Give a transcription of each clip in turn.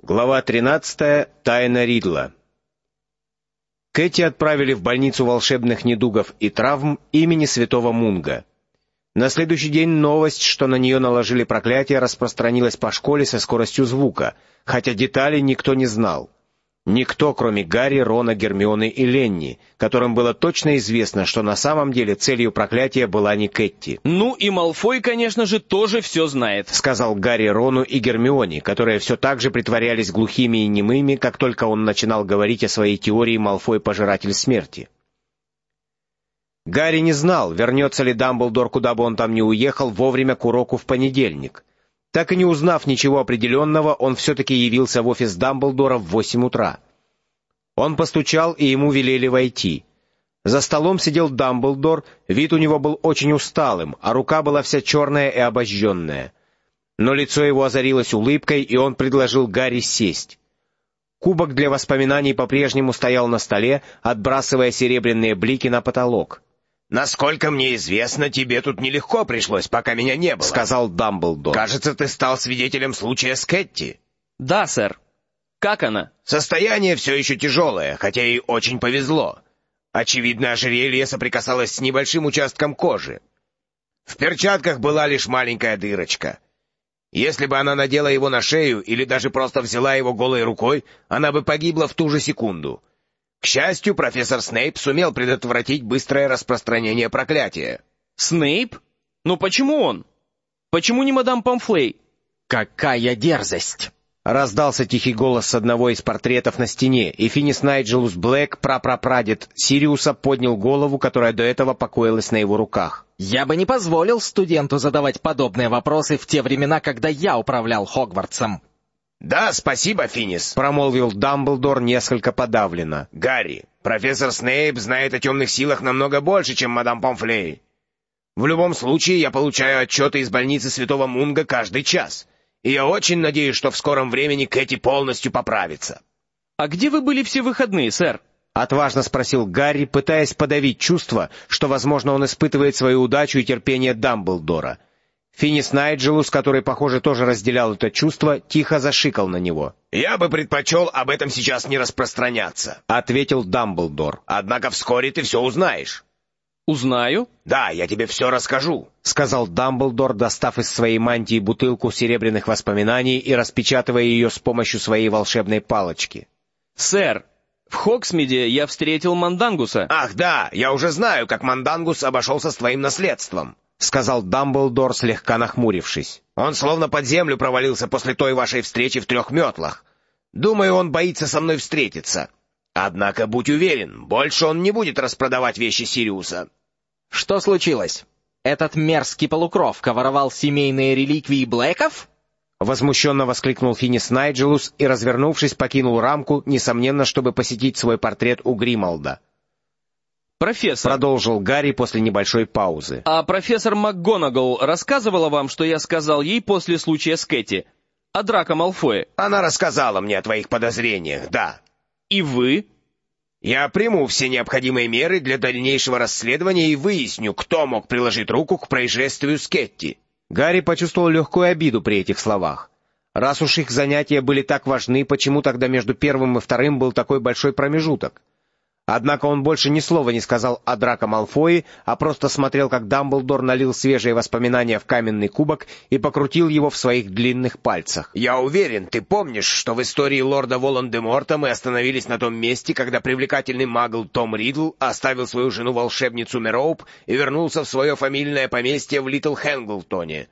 Глава 13. Тайна Ридла. Кэти отправили в больницу волшебных недугов и травм имени святого Мунга. На следующий день новость, что на нее наложили проклятие, распространилась по школе со скоростью звука, хотя деталей никто не знал. Никто, кроме Гарри, Рона, Гермионы и Ленни, которым было точно известно, что на самом деле целью проклятия была не Кэти. «Ну и Малфой, конечно же, тоже все знает», — сказал Гарри Рону и Гермионе, которые все так же притворялись глухими и немыми, как только он начинал говорить о своей теории «Малфой — пожиратель смерти». Гарри не знал, вернется ли Дамблдор, куда бы он там ни уехал, вовремя к уроку в понедельник. Так и не узнав ничего определенного, он все-таки явился в офис Дамблдора в 8 утра. Он постучал, и ему велели войти. За столом сидел Дамблдор, вид у него был очень усталым, а рука была вся черная и обожженная. Но лицо его озарилось улыбкой, и он предложил Гарри сесть. Кубок для воспоминаний по-прежнему стоял на столе, отбрасывая серебряные блики на потолок. «Насколько мне известно, тебе тут нелегко пришлось, пока меня не было», — сказал Дамблдор. «Кажется, ты стал свидетелем случая с Кэти». «Да, сэр. Как она?» «Состояние все еще тяжелое, хотя ей очень повезло. Очевидно, ожерелье соприкасалось с небольшим участком кожи. В перчатках была лишь маленькая дырочка. Если бы она надела его на шею или даже просто взяла его голой рукой, она бы погибла в ту же секунду. К счастью, профессор Снейп сумел предотвратить быстрое распространение проклятия». «Снейп? Но почему он? Почему не мадам Помфрей?» «Какая дерзость!» Раздался тихий голос с одного из портретов на стене, и Финис Найджелус Блэк, прапрапрадед Сириуса, поднял голову, которая до этого покоилась на его руках. «Я бы не позволил студенту задавать подобные вопросы в те времена, когда я управлял Хогвартсом». «Да, спасибо, Финис», — промолвил Дамблдор несколько подавленно. «Гарри, профессор Снейп знает о темных силах намного больше, чем мадам Помфрей. В любом случае, я получаю отчеты из больницы Святого Мунга каждый час, и я очень надеюсь, что в скором времени Кэти полностью поправится». «А где вы были все выходные, сэр?» — отважно спросил Гарри, пытаясь подавить чувство, что, возможно, он испытывает свою удачу и терпение Дамблдора. Финис Найджелус, который, похоже, тоже разделял это чувство, тихо зашикал на него. «Я бы предпочел об этом сейчас не распространяться», — ответил Дамблдор. «Однако вскоре ты все узнаешь». «Узнаю?» «Да, я тебе все расскажу», — сказал Дамблдор, достав из своей мантии бутылку серебряных воспоминаний и распечатывая ее с помощью своей волшебной палочки. «Сэр, в Хоксмиде я встретил Мандангуса». «Ах да, я уже знаю, как Мандангус обошелся с твоим наследством», — сказал Дамблдор, слегка нахмурившись. «Он словно под землю провалился после той вашей встречи в 3 метлах. Думаю, он боится со мной встретиться. Однако, будь уверен, больше он не будет распродавать вещи Сириуса». «Что случилось? Этот мерзкий полукровка воровал семейные реликвии Блэков?» Возмущенно воскликнул Финис Найджелус и, развернувшись, покинул рамку, несомненно, чтобы посетить свой портрет у Грималда. «Профессор», — продолжил Гарри после небольшой паузы. «А профессор МакГонагал рассказывала вам, что я сказал ей после случая с Кэти? О Драко Малфое?» «Она рассказала мне о твоих подозрениях, да». «И вы?» «Я приму все необходимые меры для дальнейшего расследования и выясню, кто мог приложить руку к происшествию с Кэти». Гарри почувствовал легкую обиду при этих словах. Раз уж их занятия были так важны, почему тогда между первым и вторым был такой большой промежуток? Однако он больше ни слова не сказал о Драко Малфое, а просто смотрел, как Дамблдор налил свежие воспоминания в каменный кубок и покрутил его в своих длинных пальцах. «Я уверен, ты помнишь, что в истории лорда Волан-де-Морта мы остановились на том месте, когда привлекательный магл Том Ридл оставил свою жену-волшебницу Мероуп и вернулся в свое фамильное поместье в Литл Хэнглтоне.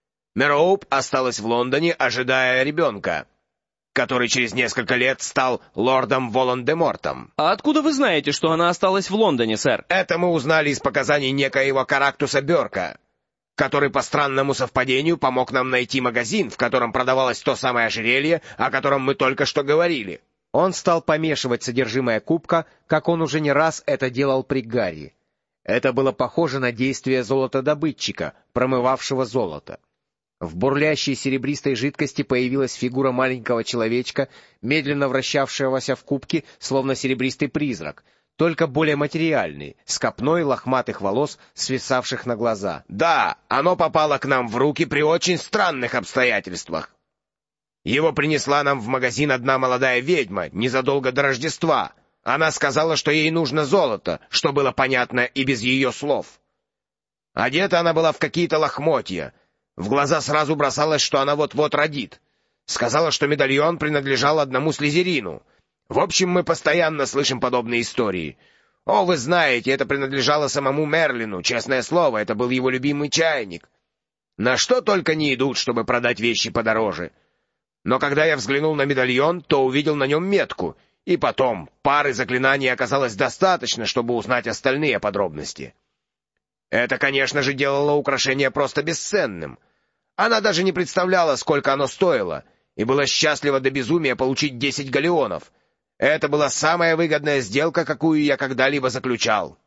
Мероуп осталась в Лондоне, ожидая ребенка, который через несколько лет стал лордом Волан-де-Мортом». «А откуда вы знаете, что она осталась в Лондоне, сэр?» «Это мы узнали из показаний некоего Карактуса Бёрка, который по странному совпадению помог нам найти магазин, в котором продавалось то самое ожерелье, о котором мы только что говорили». Он стал помешивать содержимое кубка, как он уже не раз это делал при Гарри. Это было похоже на действие золотодобытчика, промывавшего золото. В бурлящей серебристой жидкости появилась фигура маленького человечка, медленно вращавшегося в кубке, словно серебристый призрак, только более материальный, с копной лохматых волос, свисавших на глаза. «Да, оно попало к нам в руки при очень странных обстоятельствах». Его принесла нам в магазин одна молодая ведьма незадолго до Рождества. Она сказала, что ей нужно золото, что было понятно и без ее слов. Одета она была в какие-то лохмотья. В глаза сразу бросалось, что она вот-вот родит. Сказала, что медальон принадлежал одному слизерину. В общем, мы постоянно слышим подобные истории. О, вы знаете, это принадлежало самому Мерлину, честное слово, это был его любимый чайник. На что только не идут, чтобы продать вещи подороже. Но когда я взглянул на медальон, то увидел на нем метку, и потом пары заклинаний оказалось достаточно, чтобы узнать остальные подробности. Это, конечно же, делало украшение просто бесценным. Она даже не представляла, сколько оно стоило, и была счастлива до безумия получить 10 галеонов. Это была самая выгодная сделка, какую я когда-либо заключал.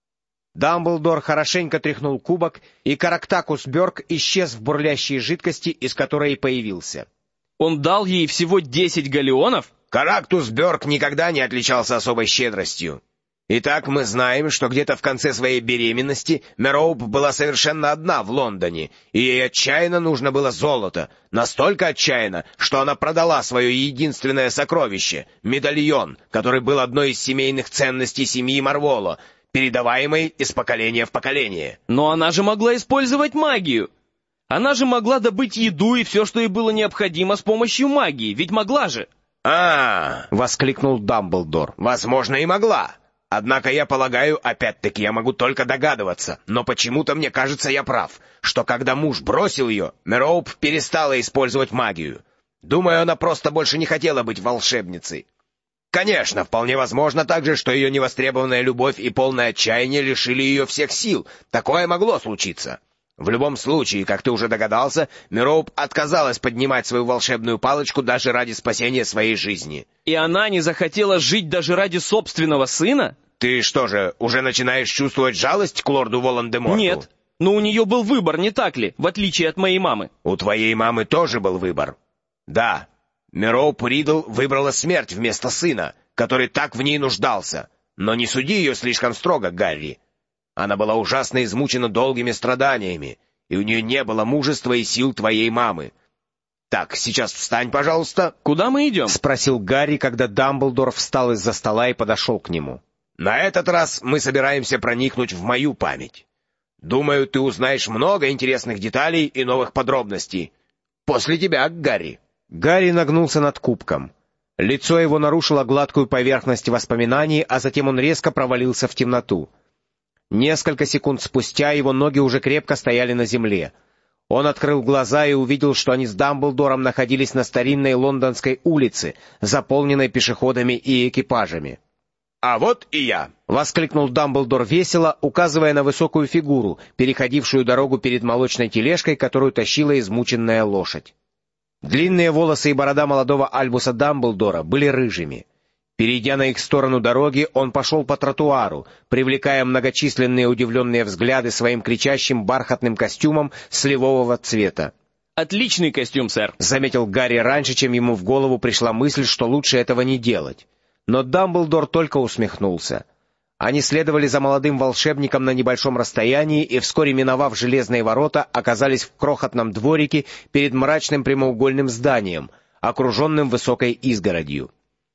Дамблдор хорошенько тряхнул кубок, и Карактакус Бёрк исчез в бурлящей жидкости, из которой и появился. Он дал ей всего 10 галеонов? Карактус Бёрк никогда не отличался особой щедростью. Итак, мы знаем, что где-то в конце своей беременности Мероуп была совершенно одна в Лондоне, и ей отчаянно нужно было золото, настолько отчаянно, что она продала свое единственное сокровище — медальон, который был одной из семейных ценностей семьи Марволо, передаваемой из поколения в поколение. Но она же могла использовать магию. Она же могла добыть еду и все, что ей было необходимо с помощью магии, ведь могла же. Воскликнул Дамблдор. Возможно, и могла. Однако я полагаю, опять-таки я могу только догадываться, но почему-то мне кажется, я прав, что когда муж бросил ее, Мероуп перестала использовать магию. Думаю, она просто больше не хотела быть волшебницей. Конечно, вполне возможно также, что ее невостребованная любовь и полное отчаяние лишили ее всех сил. Такое могло случиться. В любом случае, как ты уже догадался, Мероуп отказалась поднимать свою волшебную палочку даже ради спасения своей жизни. И она не захотела жить даже ради собственного сына? Ты что же, уже начинаешь чувствовать жалость к лорду Волан-де-Морту? Нет, но у нее был выбор, не так ли, в отличие от моей мамы? У твоей мамы тоже был выбор. Да, Мероуп Ридл выбрала смерть вместо сына, который так в ней нуждался. Но не суди ее слишком строго, Гарри. Она была ужасно измучена долгими страданиями, и у нее не было мужества и сил твоей мамы. Так, сейчас встань, пожалуйста. Куда мы идем? Спросил Гарри, когда Дамблдор встал из-за стола и подошел к нему. На этот раз мы собираемся проникнуть в мою память. Думаю, ты узнаешь много интересных деталей и новых подробностей. После тебя, Гарри. Гарри нагнулся над кубком. Лицо его нарушило гладкую поверхность воспоминаний, а затем он резко провалился в темноту. Несколько секунд спустя его ноги уже крепко стояли на земле. Он открыл глаза и увидел, что они с Дамблдором находились на старинной лондонской улице, заполненной пешеходами и экипажами. «А вот и я!» — воскликнул Дамблдор весело, указывая на высокую фигуру, переходившую дорогу перед молочной тележкой, которую тащила измученная лошадь. Длинные волосы и борода молодого Альбуса Дамблдора были рыжими. Перейдя на их сторону дороги, он пошел по тротуару, привлекая многочисленные удивленные взгляды своим кричащим бархатным костюмом сливового цвета. «Отличный костюм, сэр», — заметил Гарри раньше, чем ему в голову пришла мысль, что лучше этого не делать. Но Дамблдор только усмехнулся. Они следовали за молодым волшебником на небольшом расстоянии и, вскоре миновав железные ворота, оказались в крохотном дворике перед мрачным прямоугольным зданием, окруженным высокой изгородью.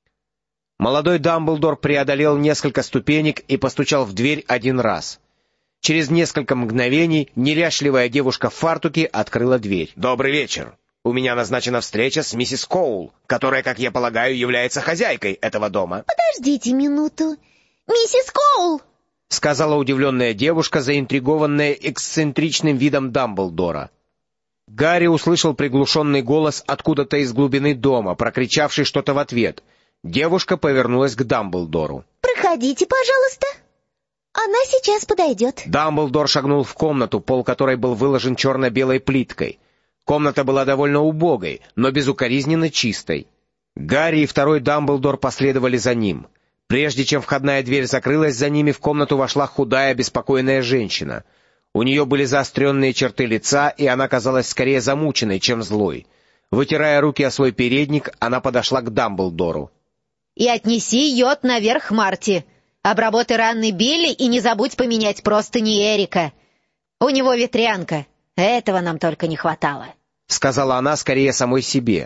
Молодой Дамблдор преодолел несколько ступенек и постучал в дверь один раз. Через несколько мгновений неряшливая девушка в фартуке открыла дверь. «Добрый вечер. У меня назначена встреча с миссис Коул, которая, как я полагаю, является хозяйкой этого дома». «Подождите минуту. Миссис Коул!» — сказала удивленная девушка, заинтригованная эксцентричным видом Дамблдора. Гарри услышал приглушенный голос откуда-то из глубины дома, прокричавший что-то в ответ. Девушка повернулась к Дамблдору. «Проходите, пожалуйста. Она сейчас подойдет». Дамблдор шагнул в комнату, пол которой был выложен черно-белой плиткой. Комната была довольно убогой, но безукоризненно чистой. Гарри и второй Дамблдор последовали за ним. Прежде чем входная дверь закрылась за ними, в комнату вошла худая, беспокойная женщина. У нее были заостренные черты лица, и она казалась скорее замученной, чем злой. Вытирая руки о свой передник, она подошла к Дамблдору. «И отнеси йод наверх Марти. Обработай раны Билли и не забудь поменять простыни Эрика. У него ветрянка. Этого нам только не хватало», — сказала она скорее самой себе.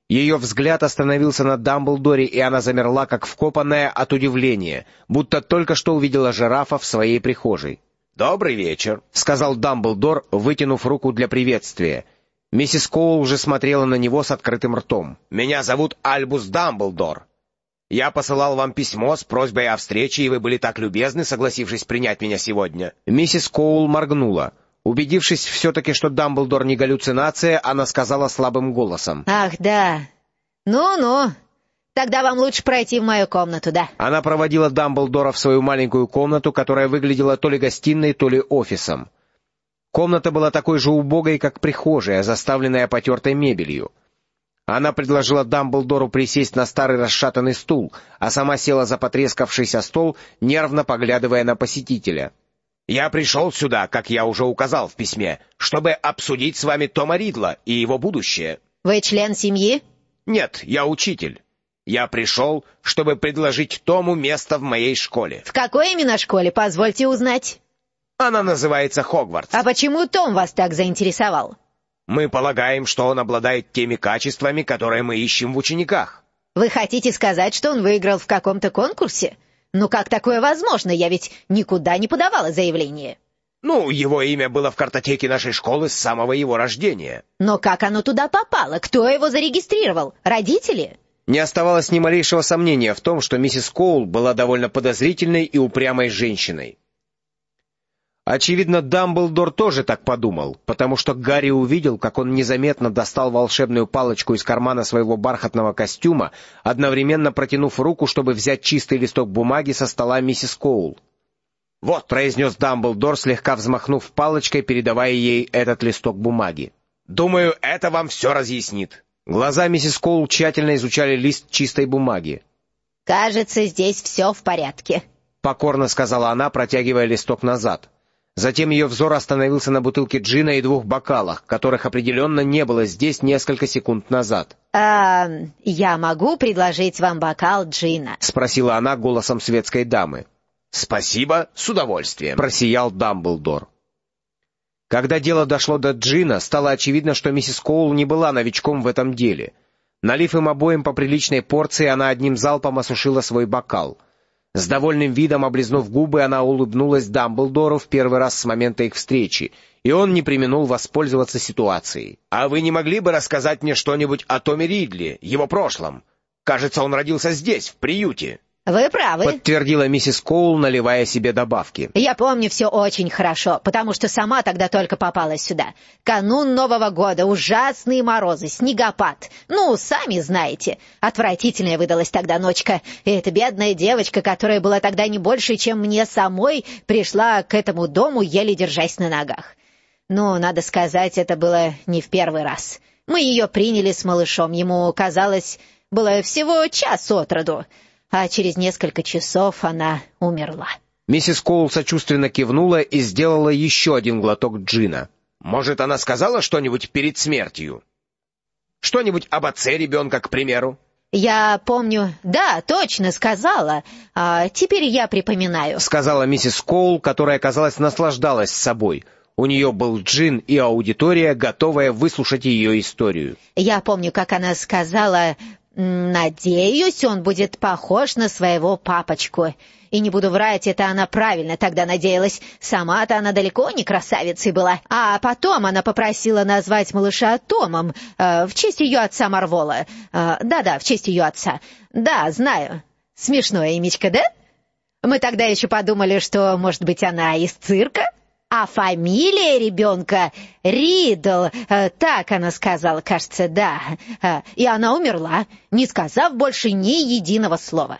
Ее взгляд остановился на Дамблдоре, и она замерла, как вкопанная от удивления, будто только что увидела жирафа в своей прихожей. «Добрый вечер», — сказал Дамблдор, вытянув руку для приветствия. Миссис Коул уже смотрела на него с открытым ртом. «Меня зовут Альбус Дамблдор. Я посылал вам письмо с просьбой о встрече, и вы были так любезны, согласившись принять меня сегодня». Миссис Коул моргнула. Убедившись все-таки, что Дамблдор не галлюцинация, она сказала слабым голосом: «Ах, да. Ну-ну. Тогда вам лучше пройти в мою комнату, да?» Она проводила Дамблдора в свою маленькую комнату, которая выглядела то ли гостиной, то ли офисом. Комната была такой же убогой, как прихожая, заставленная потертой мебелью. Она предложила Дамблдору присесть на старый расшатанный стул, а сама села за потрескавшийся стол, нервно поглядывая на посетителя. «Я пришел сюда, как я уже указал в письме, чтобы обсудить с вами Тома Ридла и его будущее». «Вы член семьи?» «Нет, я учитель. Я пришел, чтобы предложить Тому место в моей школе». «В какой именно школе, позвольте узнать?» «Она называется Хогвартс». «А почему Том вас так заинтересовал?» «Мы полагаем, что он обладает теми качествами, которые мы ищем в учениках». «Вы хотите сказать, что он выиграл в каком-то конкурсе? Ну как такое возможно? Я ведь никуда не подавала заявление». Его имя было в картотеке нашей школы с самого его рождения. «Но как оно туда попало? Кто его зарегистрировал? Родители?» Не оставалось ни малейшего сомнения в том, что миссис Коул была довольно подозрительной и упрямой женщиной. Очевидно, Дамблдор тоже так подумал, потому что Гарри увидел, как он незаметно достал волшебную палочку из кармана своего бархатного костюма, одновременно протянув руку, чтобы взять чистый листок бумаги со стола миссис Коул. «Вот», — произнес Дамблдор, слегка взмахнув палочкой, передавая ей этот листок бумаги. «Думаю, это вам все разъяснит». Глаза миссис Коул тщательно изучали лист чистой бумаги. «Кажется, здесь все в порядке», — покорно сказала она, протягивая листок назад. Затем ее взор остановился на бутылке джина и 2 бокалах, которых определенно не было здесь несколько секунд назад. «Я могу предложить вам бокал джина?» — спросила она голосом светской дамы. «Спасибо, с удовольствием», — просиял Дамблдор. Когда дело дошло до джина, стало очевидно, что миссис Коул не была новичком в этом деле. Налив им обоим по приличной порции, она одним залпом осушила свой бокал. С довольным видом облизнув губы, она улыбнулась Дамблдору в первый раз с момента их встречи, и он не преминул воспользоваться ситуацией. «А вы не могли бы рассказать мне что-нибудь о Томе Ридле, его прошлом? Кажется, он родился здесь, в приюте». «Вы правы», — подтвердила миссис Коул, наливая себе добавки. «Я помню все очень хорошо, потому что сама тогда только попала сюда. Канун Нового года, ужасные морозы, снегопад. Сами знаете. Отвратительная выдалась тогда ночка. И эта бедная девочка, которая была тогда не больше, чем мне самой, пришла к этому дому, еле держась на ногах. Надо сказать, это было не в первый раз. Мы ее приняли с малышом, ему, казалось, было всего час от роду. А через несколько часов она умерла». Миссис Коул сочувственно кивнула и сделала еще один глоток джина. «Может, она сказала что-нибудь перед смертью? Что-нибудь об отце ребенка, к примеру?» «Я помню, да, точно сказала. Теперь я припоминаю», — сказала миссис Коул, которая, казалось, наслаждалась собой. У нее был джин и аудитория, готовая выслушать ее историю. «Я помню, как она сказала: надеюсь, он будет похож на своего папочку. И не буду врать, это она правильно тогда надеялась. Сама-то она далеко не красавицей была. А потом она попросила назвать малыша Томом, в честь ее отца Марвола. Да-да, в честь ее отца. Да, знаю. Смешное имечко, да? Мы тогда еще подумали, что, может быть, она из цирка? А фамилия ребенка Ридл, так она сказала, кажется, да. И она умерла, не сказав больше ни единого слова.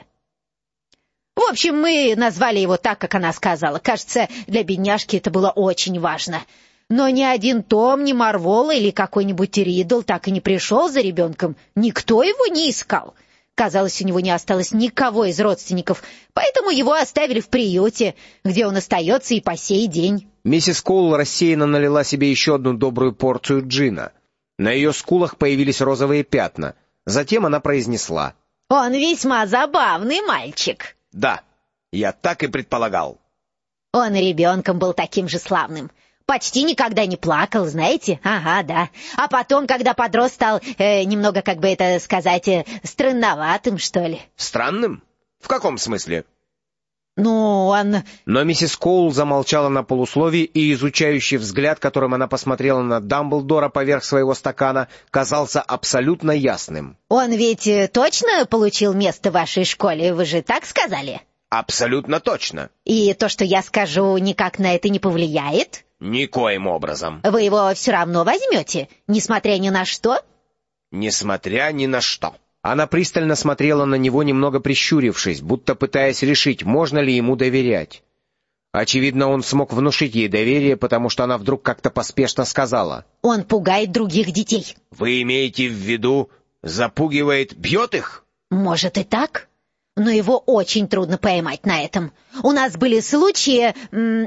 В общем, мы назвали его так, как она сказала. Кажется, для бедняжки это было очень важно. Но ни один Том, ни Марвол или какой-нибудь Ридл так и не пришел за ребенком. Никто его не искал. Казалось, у него не осталось никого из родственников, поэтому его оставили в приюте, где он остается и по сей день. Миссис Коул рассеянно налила себе еще одну добрую порцию джина. На ее скулах появились розовые пятна. Затем она произнесла: «Он весьма забавный мальчик». «Да, я так и предполагал». «Он ребенком был таким же славным. Почти никогда не плакал, знаете? Ага, да. А потом, когда подрос, стал немного, как бы это сказать, странноватым, что ли. Странным? В каком смысле? Ну, он... Но миссис Коул замолчала на полусловии, и изучающий взгляд, которым она посмотрела на Дамблдора поверх своего стакана, казался абсолютно ясным. Он ведь точно получил место в вашей школе, вы же так сказали? Абсолютно точно. И то, что я скажу, никак на это не повлияет? Никоим образом. Вы его все равно возьмете, несмотря ни на что? Несмотря ни на что. Она пристально смотрела на него, немного прищурившись, будто пытаясь решить, можно ли ему доверять. Очевидно, он смог внушить ей доверие, потому что она вдруг как-то поспешно сказала: Он пугает других детей. Вы имеете в виду, запугивает, бьет их? Может и так, но его очень трудно поймать на этом. У нас были случаи,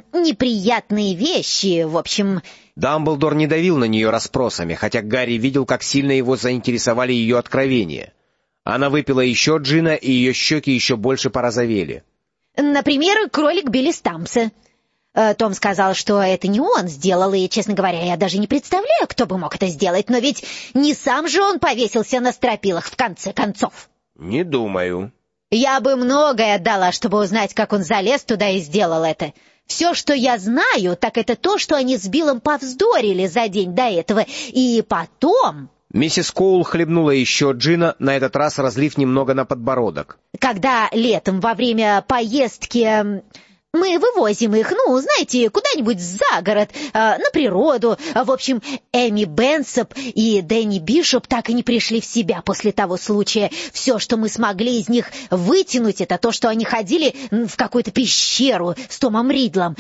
неприятные вещи, в общем... Дамблдор не давил на нее расспросами, хотя Гарри видел, как сильно его заинтересовали ее откровения. Она выпила еще джина, и ее щеки еще больше порозовели. Например, кролик Билли Стампса. Том сказал, что это не он сделал, и, честно говоря, я даже не представляю, кто бы мог это сделать, но ведь не сам же он повесился на стропилах, в конце концов. Не думаю. Я бы многое отдала, чтобы узнать, как он залез туда и сделал это. Все, что я знаю, так это то, что они с Биллом повздорили за день до этого, и потом... Миссис Коул хлебнула еще джина, на этот раз разлив немного на подбородок. Когда летом во время поездки мы вывозим их, ну, знаете, куда-нибудь за город, на природу. В общем, Эми Бенсоп и Дэнни Бишоп так и не пришли в себя после того случая. Все, что мы смогли из них вытянуть, это то, что они ходили в какую-то пещеру с Томом Ридлом.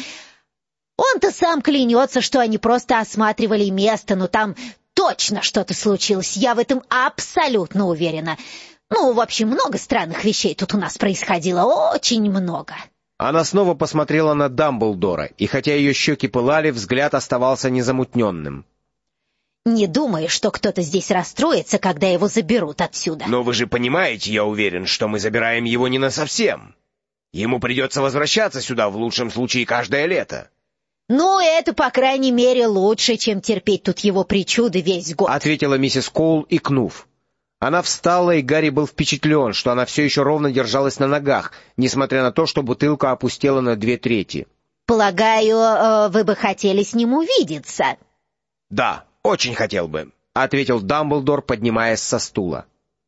Он-то сам клянется, что они просто осматривали место, но там точно что-то случилось, я в этом абсолютно уверена. Ну, в общем, много странных вещей тут у нас происходило, очень много. Она снова посмотрела на Дамблдора, и хотя ее щеки пылали, взгляд оставался незамутненным. Не думаю, что кто-то здесь расстроится, когда его заберут отсюда. Но вы же понимаете, я уверен, что мы забираем его не насовсем. Ему придется возвращаться сюда в лучшем случае каждое лето. Ну, это, по крайней мере, лучше, чем терпеть тут его причуды весь год. Ответила миссис Коул, икнув. Она встала, и Гарри был впечатлен, что она все еще ровно держалась на ногах, несмотря на то, что бутылка опустела на 2/3. Полагаю, вы бы хотели с ним увидеться? Да, очень хотел бы, ответил Дамблдор, поднимаясь со стула.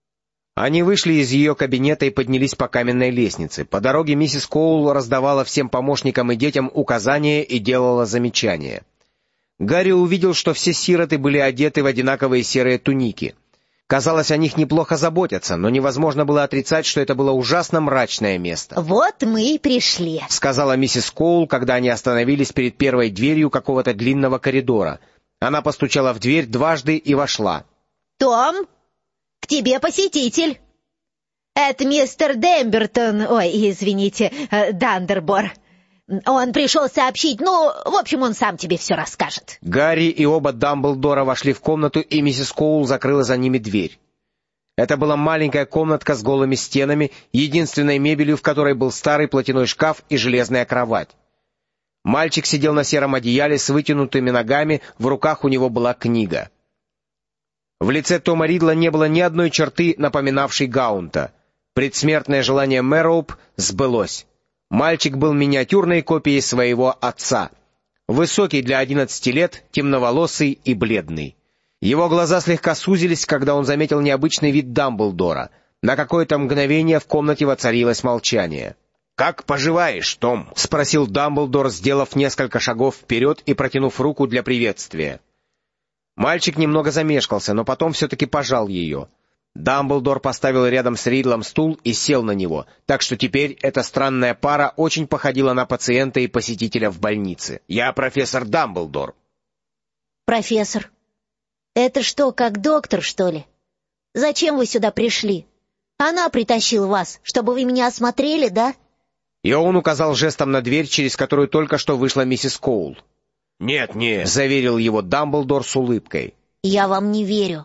Они вышли из ее кабинета и поднялись по каменной лестнице. По дороге миссис Коул раздавала всем помощникам и детям указания и делала замечания. Гарри увидел, что все сироты были одеты в одинаковые серые туники. Казалось, о них неплохо заботятся, но невозможно было отрицать, что это было ужасно мрачное место. «Вот мы и пришли», — сказала миссис Коул, когда они остановились перед первой дверью какого-то длинного коридора. Она постучала в дверь дважды и вошла. «Том, к тебе посетитель. Это мистер Дембертон, извините, Дандербор. Он пришел сообщить, в общем, он сам тебе все расскажет». Гарри и оба Дамблдора вошли в комнату, и миссис Коул закрыла за ними дверь. Это была маленькая комнатка с голыми стенами, единственной мебелью в которой был старый платяной шкаф и железная кровать. Мальчик сидел на сером одеяле с вытянутыми ногами, в руках у него была книга. В лице Тома Ридла не было ни одной черты, напоминавшей Гаунта. Предсмертное желание Мэроуп сбылось. Мальчик был миниатюрной копией своего отца. Высокий для 11 лет, темноволосый и бледный. Его глаза слегка сузились, когда он заметил необычный вид Дамблдора. На какое-то мгновение в комнате воцарилось молчание. «Как поживаешь, Том?» — спросил Дамблдор, сделав несколько шагов вперед и протянув руку для приветствия. Мальчик немного замешкался, но потом все-таки пожал ее. Дамблдор поставил рядом с Ридлом стул и сел на него, так что теперь эта странная пара очень походила на пациента и посетителя в больнице. «Я профессор Дамблдор». «Профессор? Это что, как доктор, что ли? Зачем вы сюда пришли? Она притащила вас, чтобы вы меня осмотрели, да?» И он указал жестом на дверь, через которую только что вышла миссис Коул. «Нет, нет», — заверил его Дамблдор с улыбкой. «Я вам не верю.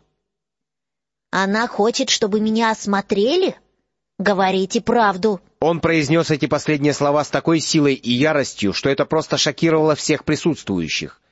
Она хочет, чтобы меня осмотрели? Говорите правду». Он произнес эти последние слова с такой силой и яростью, что это просто шокировало всех присутствующих.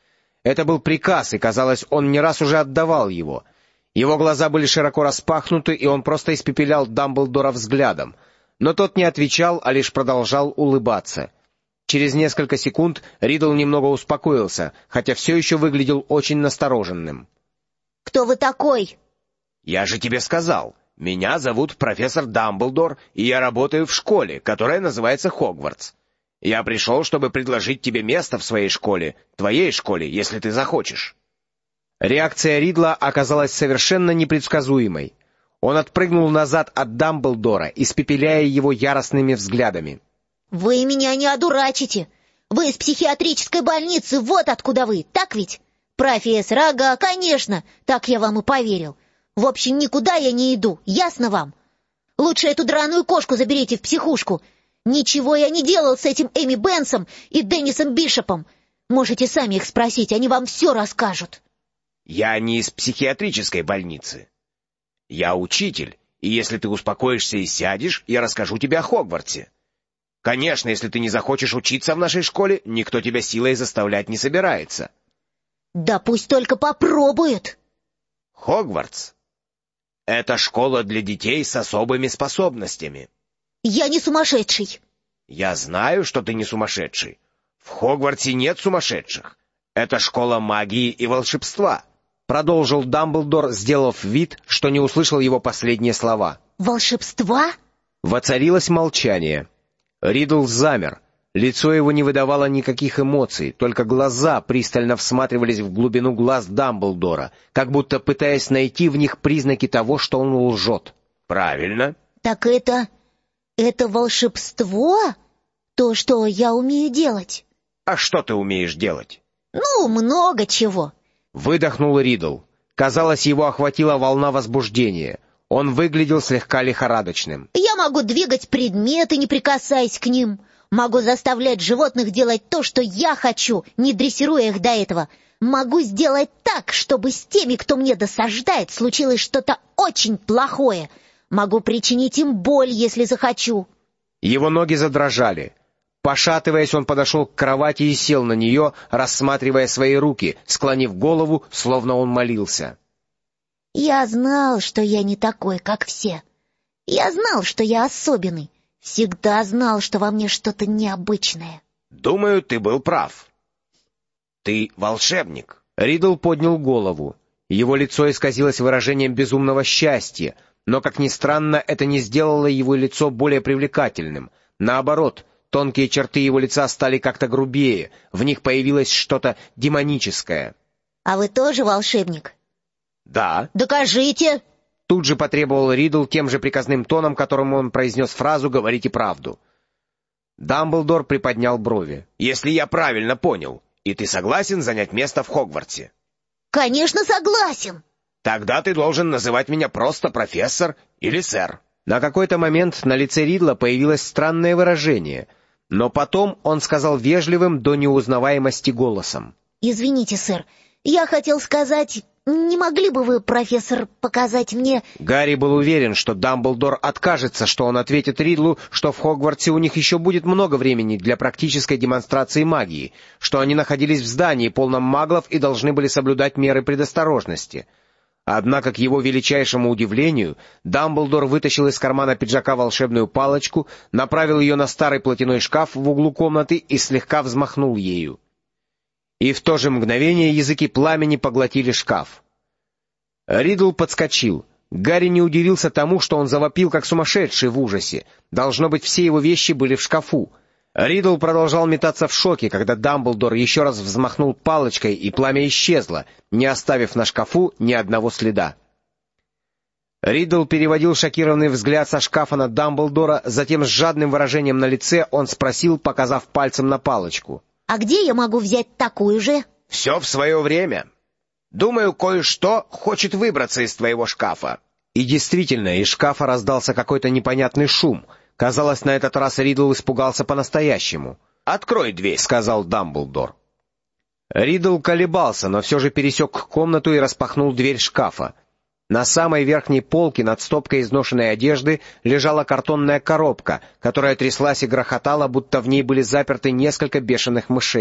Это был приказ, и, казалось, он не раз уже отдавал его. Его глаза были широко распахнуты, и он просто испепелял Дамблдора взглядом. Но тот не отвечал, а лишь продолжал улыбаться. Через несколько секунд Ридл немного успокоился, хотя все еще выглядел очень настороженным. «Кто вы такой?» «Я же тебе сказал. Меня зовут профессор Дамблдор, и я работаю в школе, которая называется Хогвартс. Я пришел, чтобы предложить тебе место в своей школе, твоей школе, если ты захочешь». Реакция Ридла оказалась совершенно непредсказуемой. Он отпрыгнул назад от Дамблдора, испепеляя его яростными взглядами. «Вы меня не одурачите! Вы из психиатрической больницы, вот откуда вы, так ведь? Профессор, ага, конечно, так я вам и поверил. В общем, никуда я не иду, ясно вам? Лучше эту драную кошку заберите в психушку. Ничего я не делал с этим Эми Бенсом и Деннисом Бишопом. Можете сами их спросить, они вам все расскажут». «Я не из психиатрической больницы. Я учитель, и если ты успокоишься и сядешь, я расскажу тебе о Хогвартсе. Конечно, если ты не захочешь учиться в нашей школе, никто тебя силой заставлять не собирается». «Да пусть только попробует». Хогвартс — это школа для детей с особыми способностями. «Я не сумасшедший». Я знаю, что ты не сумасшедший. В Хогвартсе нет сумасшедших. Это школа магии и волшебства. Продолжил Дамблдор, сделав вид, что не услышал его последние слова. «Волшебства?» Воцарилось молчание. Ридл замер. Лицо его не выдавало никаких эмоций, только глаза пристально всматривались в глубину глаз Дамблдора, как будто пытаясь найти в них признаки того, что он лжет. Правильно. «Так это волшебство? То, что я умею делать?» А что ты умеешь делать? «Ну, много чего». Выдохнул Ридл. Казалось, его охватила волна возбуждения. Он выглядел слегка лихорадочным. «Я могу двигать предметы, не прикасаясь к ним. Могу заставлять животных делать то, что я хочу, не дрессируя их до этого. Могу сделать так, чтобы с теми, кто мне досаждает, случилось что-то очень плохое. Могу причинить им боль, если захочу». Его ноги задрожали. Пошатываясь, он подошел к кровати и сел на нее, рассматривая свои руки, склонив голову, словно он молился. «Я знал, что я не такой, как все. Я знал, что я особенный. Всегда знал, что во мне что-то необычное». Думаю, ты был прав. Ты волшебник. Ридл поднял голову. Его лицо исказилось выражением безумного счастья, но, как ни странно, это не сделало его лицо более привлекательным. Наоборот, тонкие черты его лица стали как-то грубее, в них появилось что-то демоническое. «А вы тоже волшебник?» Да. «Докажите!» Тут же потребовал Ридл тем же приказным тоном, которым он произнес фразу «говорите правду». Дамблдор приподнял брови. Если я правильно понял, и ты согласен занять место в Хогвартсе? «Конечно, согласен!» Тогда ты должен называть меня просто профессор или сэр. На какой-то момент на лице Ридла появилось странное выражение, но потом он сказал вежливым до неузнаваемости голосом. «Извините, сэр, я хотел сказать, не могли бы вы, профессор, показать мне...» Гарри был уверен, что Дамблдор откажется, что он ответит Ридлу, что в Хогвартсе у них еще будет много времени для практической демонстрации магии, что они находились в здании, полном маглов, и должны были соблюдать меры предосторожности. Однако, к его величайшему удивлению, Дамблдор вытащил из кармана пиджака волшебную палочку, направил ее на старый платяной шкаф в углу комнаты и слегка взмахнул ею. И в то же мгновение языки пламени поглотили шкаф. Ридл подскочил. Гарри не удивился тому, что он завопил как сумасшедший в ужасе. Должно быть, все его вещи были в шкафу. Ридл продолжал метаться в шоке, когда Дамблдор еще раз взмахнул палочкой, и пламя исчезло, не оставив на шкафу ни одного следа. Ридл переводил шокированный взгляд со шкафа на Дамблдора, затем с жадным выражением на лице он спросил, показав пальцем на палочку. «А где я могу взять такую же?» Все в свое время. Думаю, кое-что хочет выбраться из твоего шкафа». И действительно, из шкафа раздался какой-то непонятный шум. Казалось, на этот раз Ридл испугался по-настоящему. «Открой дверь», — сказал Дамблдор. Ридл колебался, но все же пересек комнату и распахнул дверь шкафа. На самой верхней полке над стопкой изношенной одежды лежала картонная коробка, которая тряслась и грохотала, будто в ней были заперты несколько бешеных мышей.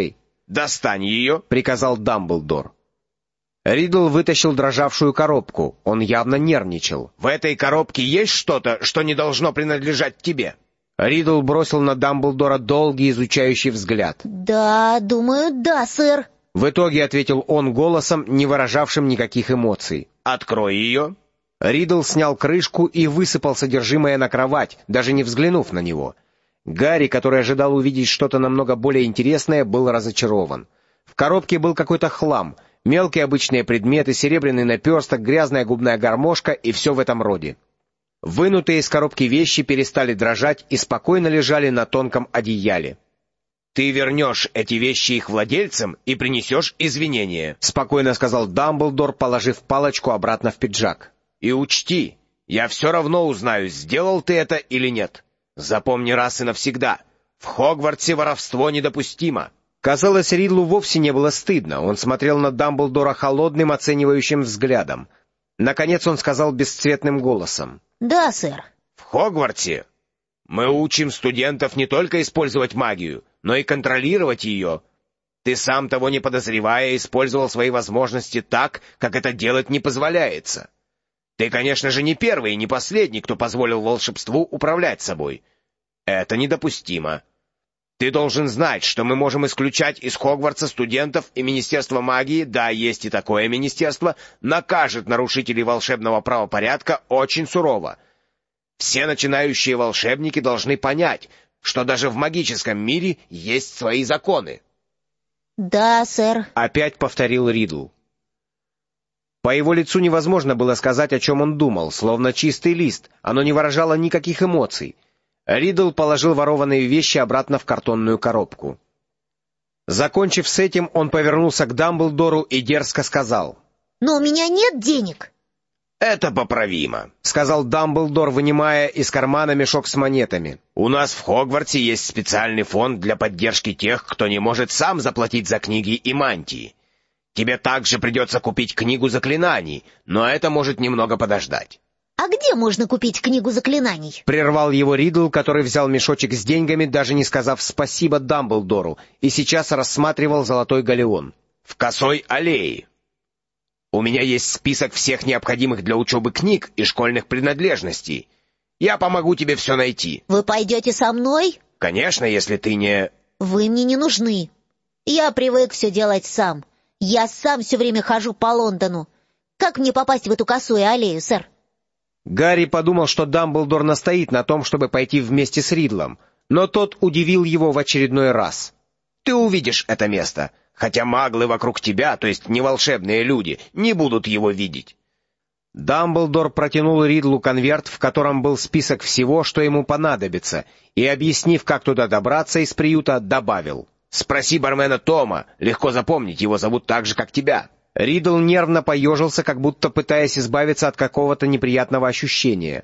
«Достань ее», — приказал Дамблдор. Ридл вытащил дрожавшую коробку. Он явно нервничал. «В этой коробке есть что-то, что не должно принадлежать тебе?» Ридл бросил на Дамблдора долгий изучающий взгляд. «Да, думаю, да, сэр». В итоге ответил он голосом, не выражавшим никаких эмоций. «Открой ее». Ридл снял крышку и высыпал содержимое на кровать, даже не взглянув на него. Гарри, который ожидал увидеть что-то намного более интересное, был разочарован. В коробке был какой-то хлам, мелкие обычные предметы, серебряный наперсток, грязная губная гармошка и все в этом роде. Вынутые из коробки вещи перестали дрожать и спокойно лежали на тонком одеяле. «Ты вернешь эти вещи их владельцам и принесешь извинения», — спокойно сказал Дамблдор, положив палочку обратно в пиджак. «И учти, я все равно узнаю, сделал ты это или нет. Запомни раз и навсегда, в Хогвартсе воровство недопустимо». Казалось, Ридлу вовсе не было стыдно. Он смотрел на Дамблдора холодным, оценивающим взглядом. Наконец он сказал бесцветным голосом. «Да, сэр». «В Хогвартсе мы учим студентов не только использовать магию, но и контролировать ее. Ты сам, того не подозревая, использовал свои возможности так, как это делать не позволяется. Ты, конечно же, не первый и не последний, кто позволил волшебству управлять собой. Это недопустимо. Ты должен знать, что мы можем исключать из Хогвартса студентов, и Министерство магии, да, есть и такое министерство, накажет нарушителей волшебного правопорядка очень сурово. Все начинающие волшебники должны понять, что даже в магическом мире есть свои законы». «Да, сэр», — опять повторил Ридл. По его лицу невозможно было сказать, о чем он думал, словно чистый лист, оно не выражало никаких эмоций. Ридл положил ворованные вещи обратно в картонную коробку. Закончив с этим, он повернулся к Дамблдору и дерзко сказал. «Но у меня нет денег». «Это поправимо», — сказал Дамблдор, вынимая из кармана мешок с монетами. «У нас в Хогвартсе есть специальный фонд для поддержки тех, кто не может сам заплатить за книги и мантии. Тебе также придется купить книгу заклинаний, но это может немного подождать». «А где можно купить книгу заклинаний?» Прервал его Ридл, который взял мешочек с деньгами, даже не сказав спасибо Дамблдору, и сейчас рассматривал золотой галеон. «В Косой аллее. У меня есть список всех необходимых для учебы книг и школьных принадлежностей. Я помогу тебе все найти». «Вы пойдете со мной?» «Конечно, если ты не...» «Вы мне не нужны. Я привык все делать сам. Я сам все время хожу по Лондону. Как мне попасть в эту Косую аллею, сэр?» Гарри подумал, что Дамблдор настоит на том, чтобы пойти вместе с Ридлом, но тот удивил его в очередной раз. «Ты увидишь это место, хотя маглы вокруг тебя, то есть не волшебные люди, не будут его видеть». Дамблдор протянул Ридлу конверт, в котором был список всего, что ему понадобится, и, объяснив, как туда добраться из приюта, добавил. «Спроси бармена Тома, легко запомнить, его зовут так же, как тебя». Ридл нервно поежился, как будто пытаясь избавиться от какого-то неприятного ощущения.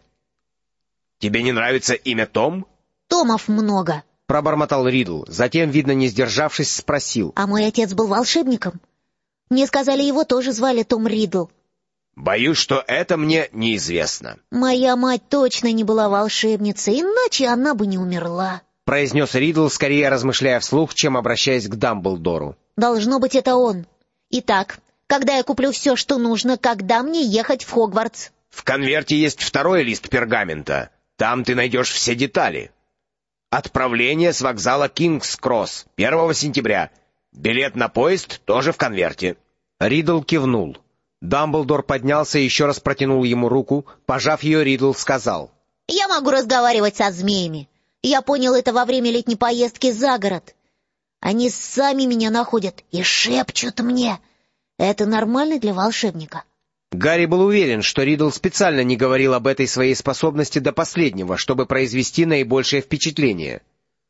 «Тебе не нравится имя Том?» «Томов много», — пробормотал Ридл, затем, видно, не сдержавшись, спросил. «А мой отец был волшебником. Мне сказали, его тоже звали Том Ридл». «Боюсь, что это мне неизвестно». «Моя мать точно не была волшебницей, иначе она бы не умерла», — произнес Ридл, скорее размышляя вслух, чем обращаясь к Дамблдору. «Должно быть, это он. Итак, когда я куплю все, что нужно, когда мне ехать в Хогвартс?» «В конверте есть второй лист пергамента. Там ты найдешь все детали. Отправление с вокзала Кингс-Кросс 1 сентября. Билет на поезд тоже в конверте». Ридл кивнул. Дамблдор поднялся и еще раз протянул ему руку. Пожав ее, Ридл сказал. «Я могу разговаривать со змеями. Я понял это во время летней поездки за город. Они сами меня находят и шепчут мне. Это нормально для волшебника?» Гарри был уверен, что Ридл специально не говорил об этой своей способности до последнего, чтобы произвести наибольшее впечатление.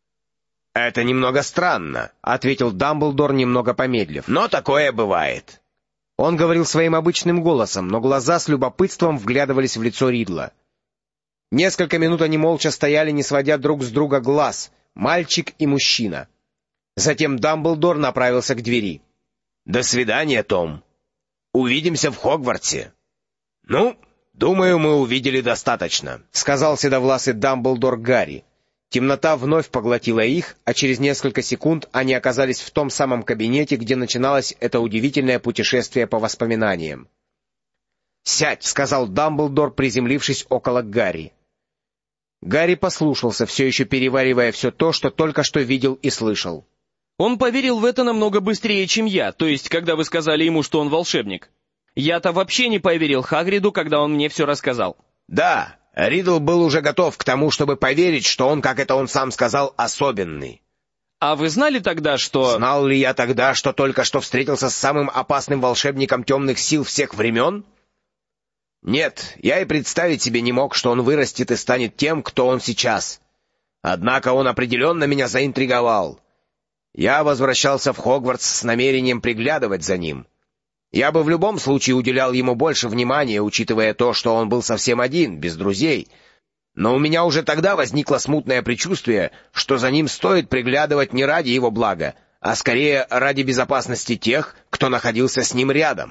«Это немного странно», — ответил Дамблдор, немного помедлив. «Но такое бывает». Он говорил своим обычным голосом, но глаза с любопытством вглядывались в лицо Ридла. Несколько минут они молча стояли, не сводя друг с друга глаз, мальчик и мужчина. Затем Дамблдор направился к двери. «До свидания, Том. Увидимся в Хогвартсе». «Ну, думаю, мы увидели достаточно», — сказал седовласый Дамблдор Гарри. Темнота вновь поглотила их, а через несколько секунд они оказались в том самом кабинете, где начиналось это удивительное путешествие по воспоминаниям. «Сядь», — сказал Дамблдор, приземлившись около Гарри. Гарри послушался, все еще переваривая все то, что только что видел и слышал. Он поверил в это намного быстрее, чем я, то есть, когда вы сказали ему, что он волшебник. Я-то вообще не поверил Хагриду, когда он мне все рассказал. Да, Ридл был уже готов к тому, чтобы поверить, что он, как это он сам сказал, особенный. А вы знали тогда, что... Знал ли я тогда, что только что встретился с самым опасным волшебником темных сил всех времен? Нет, я и представить себе не мог, что он вырастет и станет тем, кто он сейчас. Однако он определенно меня заинтриговал. Я возвращался в Хогвартс с намерением приглядывать за ним. Я бы в любом случае уделял ему больше внимания, учитывая то, что он был совсем один, без друзей. Но у меня уже тогда возникло смутное предчувствие, что за ним стоит приглядывать не ради его блага, а скорее ради безопасности тех, кто находился с ним рядом.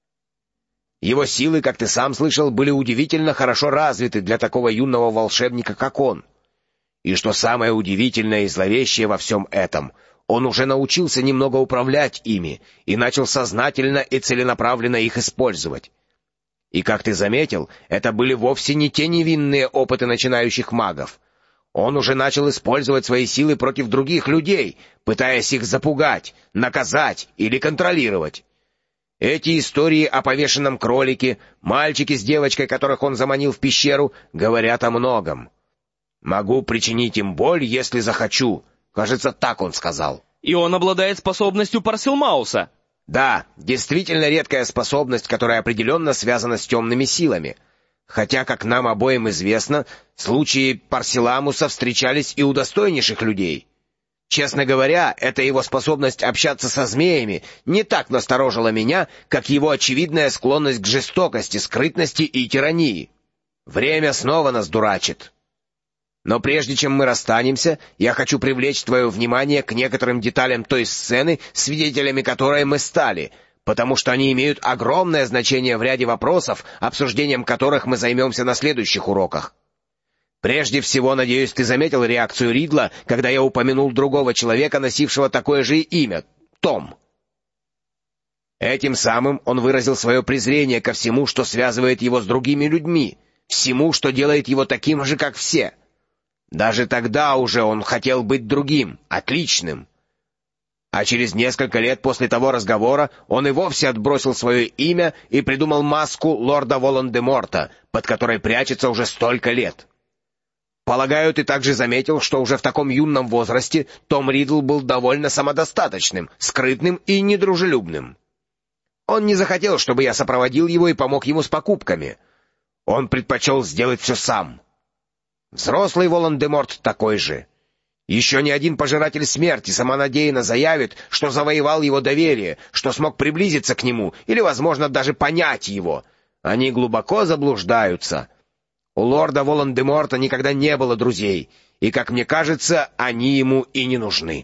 Его силы, как ты сам слышал, были удивительно хорошо развиты для такого юного волшебника, как он. И что самое удивительное и зловещее во всем этом — он уже научился немного управлять ими и начал сознательно и целенаправленно их использовать. И, как ты заметил, это были вовсе не те невинные опыты начинающих магов. Он уже начал использовать свои силы против других людей, пытаясь их запугать, наказать или контролировать. Эти истории о повешенном кролике, мальчике с девочкой, которых он заманил в пещеру, говорят о многом. «Могу причинить им боль, если захочу». Кажется, так он сказал. И он обладает способностью Парселмауса. Да, действительно редкая способность, которая определенно связана с темными силами. Хотя, как нам обоим известно, случаи Парселамуса встречались и у достойнейших людей. Честно говоря, эта его способность общаться со змеями не так насторожила меня, как его очевидная склонность к жестокости, скрытности и тирании. Время снова нас дурачит. Но прежде чем мы расстанемся, я хочу привлечь твое внимание к некоторым деталям той сцены, свидетелями которой мы стали, потому что они имеют огромное значение в ряде вопросов, обсуждением которых мы займемся на следующих уроках. Прежде всего, надеюсь, ты заметил реакцию Ридла, когда я упомянул другого человека, носившего такое же имя — Том. Этим самым он выразил свое презрение ко всему, что связывает его с другими людьми, всему, что делает его таким же, как все. Даже тогда уже он хотел быть другим, отличным. А через несколько лет после того разговора он и вовсе отбросил свое имя и придумал маску лорда Волан-де-Морта, под которой прячется уже столько лет. Полагаю, ты также заметил, что уже в таком юном возрасте Том Ридл был довольно самодостаточным, скрытным и недружелюбным. Он не захотел, чтобы я сопроводил его и помог ему с покупками. Он предпочел сделать все сам. Взрослый Волан-де-Морт такой же. Еще ни один пожиратель смерти самонадеянно заявит, что завоевал его доверие, что смог приблизиться к нему или, возможно, даже понять его. Они глубоко заблуждаются. У лорда Волан-де-Морта никогда не было друзей, и, как мне кажется, они ему и не нужны.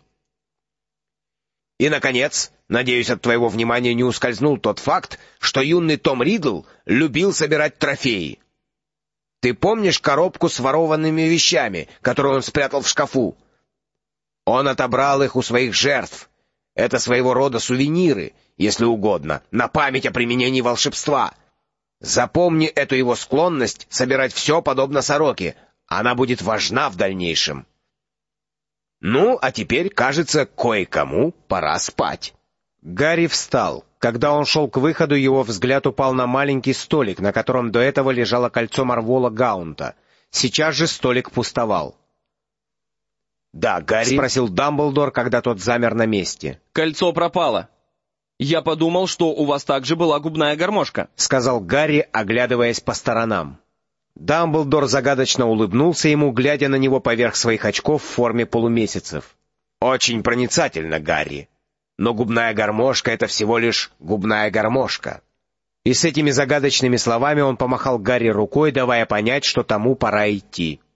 И, наконец, надеюсь, от твоего внимания не ускользнул тот факт, что юный Том Ридл любил собирать трофеи. Ты помнишь коробку с ворованными вещами, которую он спрятал в шкафу? Он отобрал их у своих жертв. Это своего рода сувениры, если угодно, на память о применении волшебства. Запомни эту его склонность собирать все подобно сороке. Она будет важна в дальнейшем. Ну, а теперь, кажется, кое-кому пора спать. Гарри встал. Когда он шел к выходу, его взгляд упал на маленький столик, на котором до этого лежало кольцо Марвола Гаунта. Сейчас же столик пустовал. «Да, Гарри?» — спросил Дамблдор, когда тот замер на месте. «Кольцо пропало. Я подумал, что у вас также была губная гармошка», — сказал Гарри, оглядываясь по сторонам. Дамблдор загадочно улыбнулся ему, глядя на него поверх своих очков в форме полумесяцев. «Очень проницательно, Гарри. Но губная гармошка — это всего лишь губная гармошка». И с этими загадочными словами он помахал Гарри рукой, давая понять, что тому пора идти.